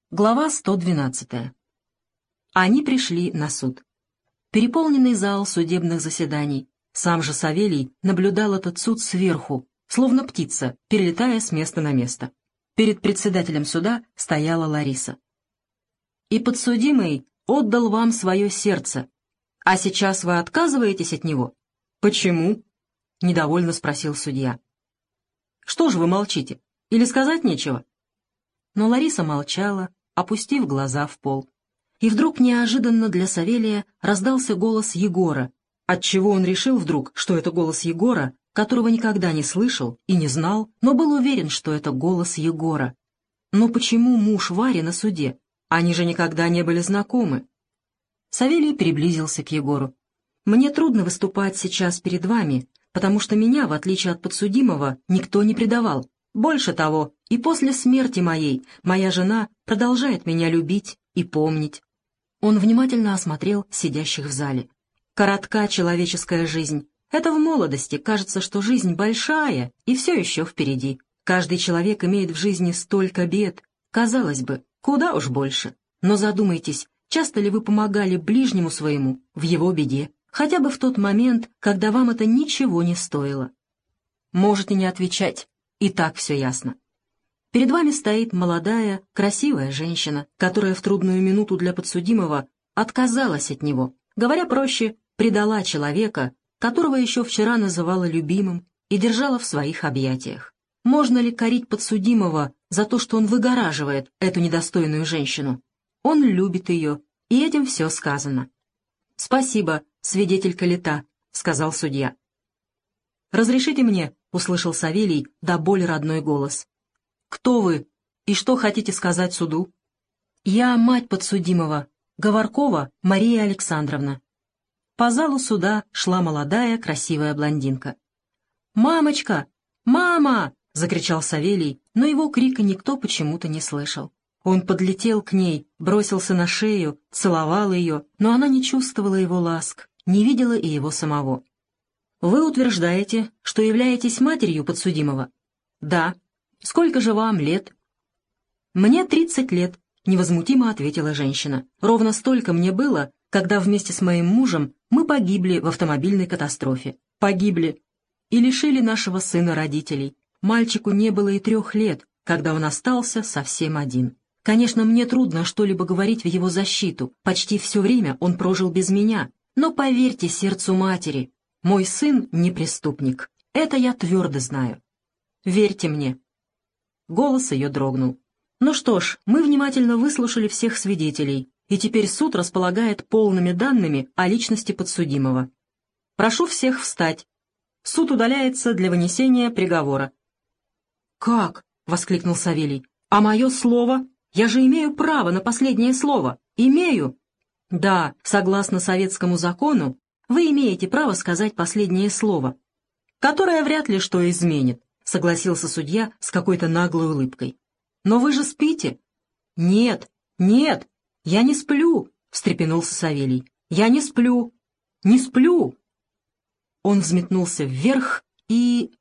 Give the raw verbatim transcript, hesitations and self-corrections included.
Глава сто двенадцатая. Они пришли на суд. Переполненный зал судебных заседаний. Сам же Савелий наблюдал этот суд сверху, словно птица, перелетая с места на место. Перед председателем суда стояла Лариса. «И подсудимый отдал вам свое сердце, а сейчас вы отказываетесь от него? Почему?» — недовольно спросил судья. «Что же вы молчите? Или сказать нечего?» Но Лариса молчала, опустив глаза в пол. И вдруг неожиданно для Савелия раздался голос Егора, отчего он решил вдруг, что это голос Егора, которого никогда не слышал и не знал, но был уверен, что это голос Егора. Но почему муж Вари на суде? Они же никогда не были знакомы. Савелий приблизился к Егору. «Мне трудно выступать сейчас перед вами, потому что меня, в отличие от подсудимого, никто не предавал. Больше того, и после смерти моей моя жена продолжает меня любить и помнить». Он внимательно осмотрел сидящих в зале. «Коротка человеческая жизнь. Это в молодости кажется, что жизнь большая и все еще впереди. Каждый человек имеет в жизни столько бед. Казалось бы, куда уж больше. Но задумайтесь, часто ли вы помогали ближнему своему в его беде, хотя бы в тот момент, когда вам это ничего не стоило? Можете не отвечать, и так все ясно. Перед вами стоит молодая, красивая женщина, которая в трудную минуту для подсудимого отказалась от него, говоря проще, предала человека, которого еще вчера называла любимым и держала в своих объятиях. Можно ли корить подсудимого за то, что он выгораживает эту недостойную женщину? Он любит ее, и этим все сказано. «Спасибо, свидетель Калита», — сказал судья. «Разрешите мне», — услышал Савелий до боли родной голос. «Кто вы и что хотите сказать суду?» «Я мать подсудимого, Говоркова Мария Александровна». По залу суда шла молодая, красивая блондинка. «Мамочка! Мама!» — закричал Савелий, но его крика никто почему-то не слышал. Он подлетел к ней, бросился на шею, целовал ее, но она не чувствовала его ласк, не видела и его самого. «Вы утверждаете, что являетесь матерью подсудимого?» «Да». «Сколько же вам лет?» «Мне тридцать лет», — невозмутимо ответила женщина. «Ровно столько мне было, когда вместе с моим мужем мы погибли в автомобильной катастрофе. Погибли и лишили нашего сына родителей. Мальчику не было и трех лет, когда он остался совсем один. Конечно, мне трудно что-либо говорить в его защиту. Почти все время он прожил без меня. Но поверьте сердцу матери, мой сын не преступник. Это я твердо знаю. Верьте мне». Голос ее дрогнул. «Ну что ж, мы внимательно выслушали всех свидетелей, и теперь суд располагает полными данными о личности подсудимого. Прошу всех встать. Суд удаляется для вынесения приговора». «Как?» — воскликнул Савелий. «А мое слово? Я же имею право на последнее слово. Имею?» «Да, согласно советскому закону, вы имеете право сказать последнее слово, которое вряд ли что изменит», — согласился судья с какой-то наглой улыбкой. «Но вы же спите?» «Нет, нет, я не сплю», — встрепенулся Савелий. «Я не сплю, не сплю». Он взметнулся вверх и